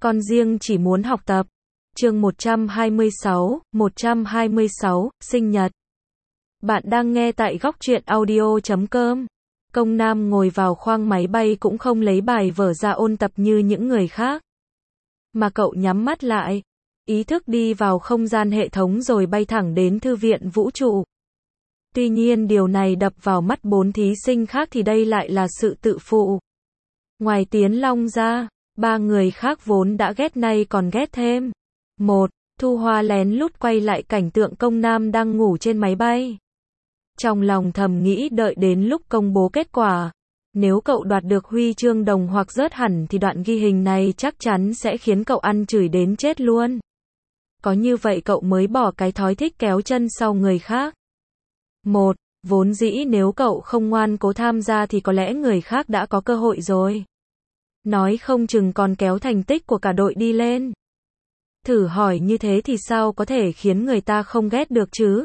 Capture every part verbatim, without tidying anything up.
Con riêng chỉ muốn học tập. Chương một trăm hai mươi sáu, một trăm hai mươi sáu, sinh nhật. Bạn đang nghe tại góc truyện audio chấm com. Công Nam ngồi vào khoang máy bay cũng không lấy bài vở ra ôn tập như những người khác. Mà cậu nhắm mắt lại, ý thức đi vào không gian hệ thống rồi bay thẳng đến thư viện vũ trụ. Tuy nhiên điều này đập vào mắt bốn thí sinh khác thì đây lại là sự tự phụ. Ngoài Tiến Long ra, ba người khác vốn đã ghét nay còn ghét thêm. Một, Thu Hoa lén lút quay lại cảnh tượng Công Nam đang ngủ trên máy bay. Trong lòng thầm nghĩ đợi đến lúc công bố kết quả, nếu cậu đoạt được huy chương đồng hoặc rớt hẳn thì đoạn ghi hình này chắc chắn sẽ khiến cậu ăn chửi đến chết luôn. Có như vậy cậu mới bỏ cái thói thích kéo chân sau người khác. Một, vốn dĩ nếu cậu không ngoan cố tham gia thì có lẽ người khác đã có cơ hội rồi. Nói không chừng còn kéo thành tích của cả đội đi lên. Thử hỏi như thế thì sao có thể khiến người ta không ghét được chứ?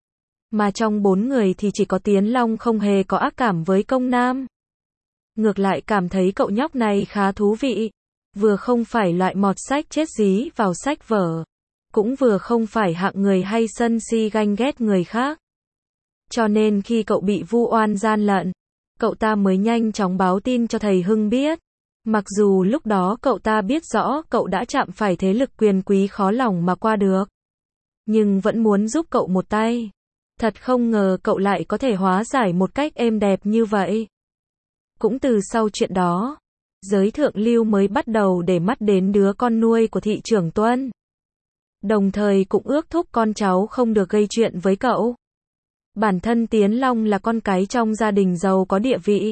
Mà trong bốn người thì chỉ có Tiến Long không hề có ác cảm với Công Nam. Ngược lại cảm thấy cậu nhóc này khá thú vị. Vừa không phải loại mọt sách chết dí vào sách vở, cũng vừa không phải hạng người hay sân si ganh ghét người khác. Cho nên khi cậu bị vu oan gian lận, cậu ta mới nhanh chóng báo tin cho thầy Hưng biết. Mặc dù lúc đó cậu ta biết rõ cậu đã chạm phải thế lực quyền quý khó lòng mà qua được, nhưng vẫn muốn giúp cậu một tay. Thật không ngờ cậu lại có thể hóa giải một cách êm đẹp như vậy. Cũng từ sau chuyện đó, giới thượng lưu mới bắt đầu để mắt đến đứa con nuôi của thị trưởng Tuân. Đồng thời cũng ước thúc con cháu không được gây chuyện với cậu. Bản thân Tiến Long là con cái trong gia đình giàu có địa vị.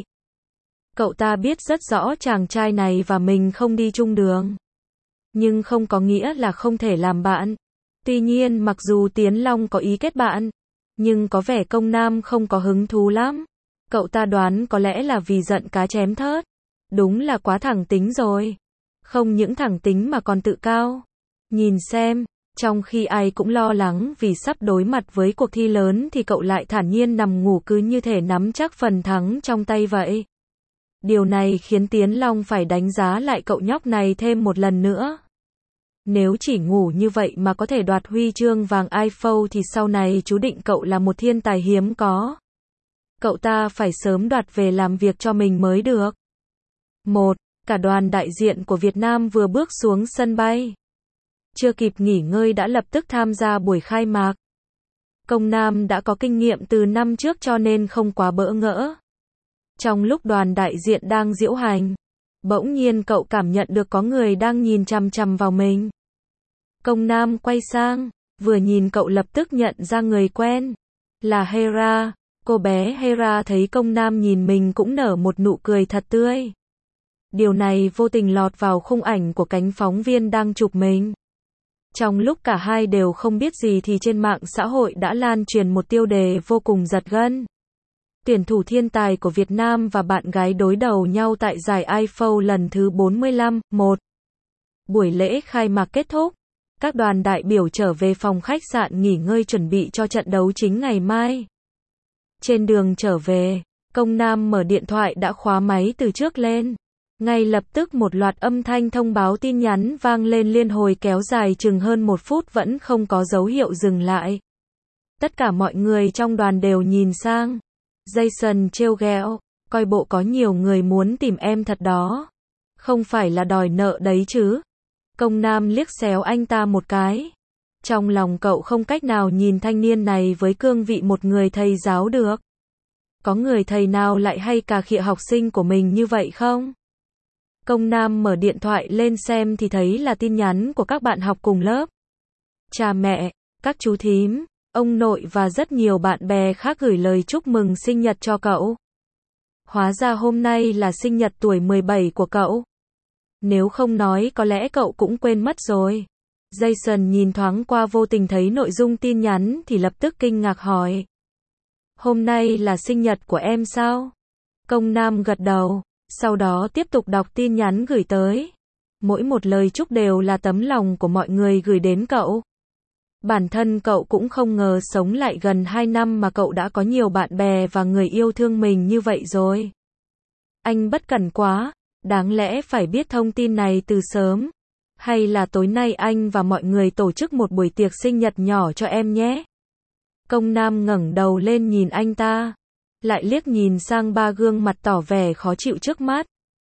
Cậu ta biết rất rõ chàng trai này và mình không đi chung đường. Nhưng không có nghĩa là không thể làm bạn. Tuy nhiên mặc dù Tiến Long có ý kết bạn, nhưng có vẻ Công Nam không có hứng thú lắm. Cậu ta đoán có lẽ là vì giận cá chém thớt. Đúng là quá thẳng tính rồi. Không những thẳng tính mà còn tự cao. Nhìn xem, trong khi ai cũng lo lắng vì sắp đối mặt với cuộc thi lớn thì cậu lại thản nhiên nằm ngủ cứ như thể nắm chắc phần thắng trong tay vậy. Điều này khiến Tiến Long phải đánh giá lại cậu nhóc này thêm một lần nữa. Nếu chỉ ngủ như vậy mà có thể đoạt huy chương vàng iPhone thì sau này chú định cậu là một thiên tài hiếm có. Cậu ta phải sớm đoạt về làm việc cho mình mới được. Một, cả đoàn đại diện của Việt Nam vừa bước xuống sân bay. Chưa kịp nghỉ ngơi đã lập tức tham gia buổi khai mạc. Công Nam đã có kinh nghiệm từ năm trước cho nên không quá bỡ ngỡ. Trong lúc đoàn đại diện đang diễu hành, bỗng nhiên cậu cảm nhận được có người đang nhìn chằm chằm vào mình. Công Nam quay sang, vừa nhìn cậu lập tức nhận ra người quen. Là Hera. Cô bé Hera thấy Công Nam nhìn mình cũng nở một nụ cười thật tươi. Điều này vô tình lọt vào khung ảnh của cánh phóng viên đang chụp mình. Trong lúc cả hai đều không biết gì thì trên mạng xã hội đã lan truyền một tiêu đề vô cùng giật gân. Tuyển thủ thiên tài của Việt Nam và bạn gái đối đầu nhau tại giải iPhone lần thứ bốn mươi lăm. Một. Buổi lễ khai mạc kết thúc. Các đoàn đại biểu trở về phòng khách sạn nghỉ ngơi chuẩn bị cho trận đấu chính ngày mai. Trên đường trở về, Công Nam mở điện thoại đã khóa máy từ trước lên. Ngay lập tức một loạt âm thanh thông báo tin nhắn vang lên liên hồi kéo dài chừng hơn một phút vẫn không có dấu hiệu dừng lại. Tất cả mọi người trong đoàn đều nhìn sang. Jason trêu ghẹo, coi bộ có nhiều người muốn tìm em thật đó. Không phải là đòi nợ đấy chứ. Công Nam liếc xéo anh ta một cái. Trong lòng cậu không cách nào nhìn thanh niên này với cương vị một người thầy giáo được. Có người thầy nào lại hay cà khịa học sinh của mình như vậy không? Công Nam mở điện thoại lên xem thì thấy là tin nhắn của các bạn học cùng lớp. Cha mẹ, các chú thím, ông nội và rất nhiều bạn bè khác gửi lời chúc mừng sinh nhật cho cậu. Hóa ra hôm nay là sinh nhật tuổi mười bảy của cậu. Nếu không nói có lẽ cậu cũng quên mất rồi. Jason nhìn thoáng qua vô tình thấy nội dung tin nhắn thì lập tức kinh ngạc hỏi. Hôm nay là sinh nhật của em sao? Công Nam gật đầu, sau đó tiếp tục đọc tin nhắn gửi tới. Mỗi một lời chúc đều là tấm lòng của mọi người gửi đến cậu. Bản thân cậu cũng không ngờ sống lại gần hai năm mà cậu đã có nhiều bạn bè và người yêu thương mình như vậy rồi. Anh bất cẩn quá, đáng lẽ phải biết thông tin này từ sớm. Hay là tối nay anh và mọi người tổ chức một buổi tiệc sinh nhật nhỏ cho em nhé. Công Nam ngẩng đầu lên nhìn anh ta, lại liếc nhìn sang ba gương mặt tỏ vẻ khó chịu trước mắt.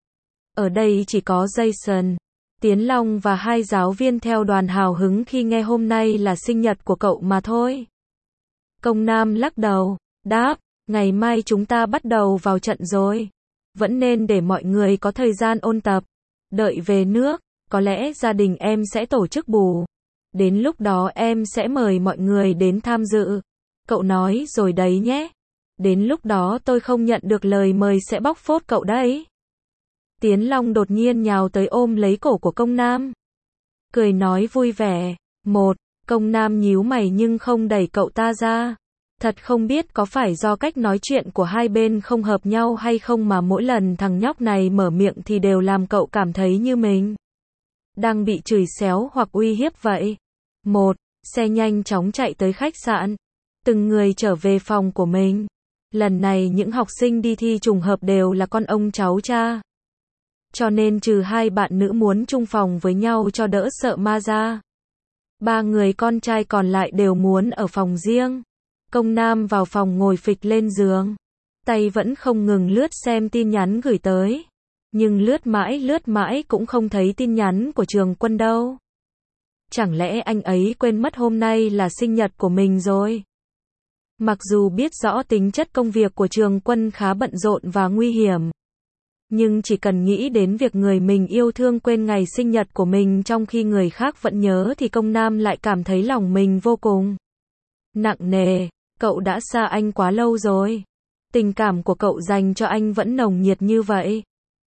Ở đây chỉ có Jason, Tiến Long và hai giáo viên theo đoàn hào hứng khi nghe hôm nay là sinh nhật của cậu mà thôi. Công Nam lắc đầu, đáp, ngày mai chúng ta bắt đầu vào trận rồi. Vẫn nên để mọi người có thời gian ôn tập. Đợi về nước, có lẽ gia đình em sẽ tổ chức bù. Đến lúc đó em sẽ mời mọi người đến tham dự. Cậu nói rồi đấy nhé. Đến lúc đó tôi không nhận được lời mời sẽ bóc phốt cậu đấy. Tiến Long đột nhiên nhào tới ôm lấy cổ của Công Nam. Cười nói vui vẻ. Một, Công Nam nhíu mày nhưng không đẩy cậu ta ra. Thật không biết có phải do cách nói chuyện của hai bên không hợp nhau hay không mà mỗi lần thằng nhóc này mở miệng thì đều làm cậu cảm thấy như mình đang bị chửi xéo hoặc uy hiếp vậy. Một, xe nhanh chóng chạy tới khách sạn. Từng người trở về phòng của mình. Lần này những học sinh đi thi trùng hợp đều là con ông cháu cha. Cho nên trừ hai bạn nữ muốn chung phòng với nhau cho đỡ sợ ma ra. Ba người con trai còn lại đều muốn ở phòng riêng. Công Nam vào phòng ngồi phịch lên giường. Tay vẫn không ngừng lướt xem tin nhắn gửi tới. Nhưng lướt mãi lướt mãi cũng không thấy tin nhắn của Trường Quân đâu. Chẳng lẽ anh ấy quên mất hôm nay là sinh nhật của mình rồi? Mặc dù biết rõ tính chất công việc của Trường Quân khá bận rộn và nguy hiểm. Nhưng chỉ cần nghĩ đến việc người mình yêu thương quên ngày sinh nhật của mình trong khi người khác vẫn nhớ thì Công Nam lại cảm thấy lòng mình vô cùng nặng nề. Cậu đã xa anh quá lâu rồi. Tình cảm của cậu dành cho anh vẫn nồng nhiệt như vậy.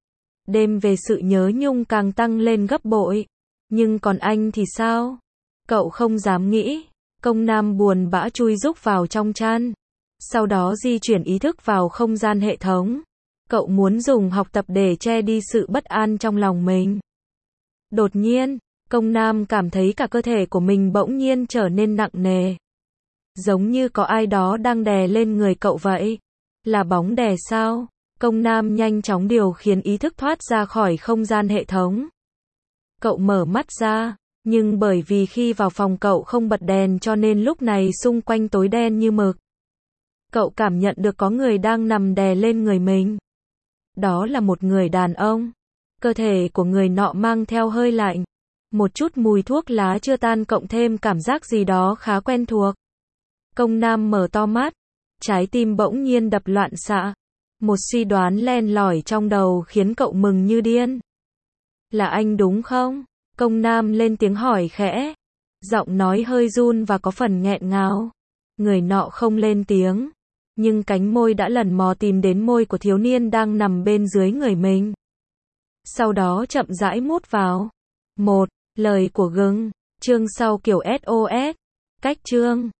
Đêm về sự nhớ nhung càng tăng lên gấp bội. Nhưng còn anh thì sao? Cậu không dám nghĩ. Công Nam buồn bã chui rúc vào trong chăn. Sau đó di chuyển ý thức vào không gian hệ thống. Cậu muốn dùng học tập để che đi sự bất an trong lòng mình. Đột nhiên, Công Nam cảm thấy cả cơ thể của mình bỗng nhiên trở nên nặng nề. Giống như có ai đó đang đè lên người cậu vậy. Là bóng đè sao? Công Nam nhanh chóng điều khiển ý thức thoát ra khỏi không gian hệ thống. Cậu mở mắt ra, nhưng bởi vì khi vào phòng cậu không bật đèn cho nên lúc này xung quanh tối đen như mực. Cậu cảm nhận được có người đang nằm đè lên người mình. Đó là một người đàn ông. Cơ thể của người nọ mang theo hơi lạnh. Một chút mùi thuốc lá chưa tan cộng thêm cảm giác gì đó khá quen thuộc. Công Nam mở to mắt. Trái tim bỗng nhiên đập loạn xạ. Một suy đoán len lỏi trong đầu khiến cậu mừng như điên. Là anh đúng không? Công Nam lên tiếng hỏi khẽ. Giọng nói hơi run và có phần nghẹn ngào. Người nọ không lên tiếng. Nhưng cánh môi đã lần mò tìm đến môi của thiếu niên đang nằm bên dưới người mình. Sau đó chậm rãi mút vào. Một, lời của gừng. Chương sau kiểu ét ô ét. Cách chương.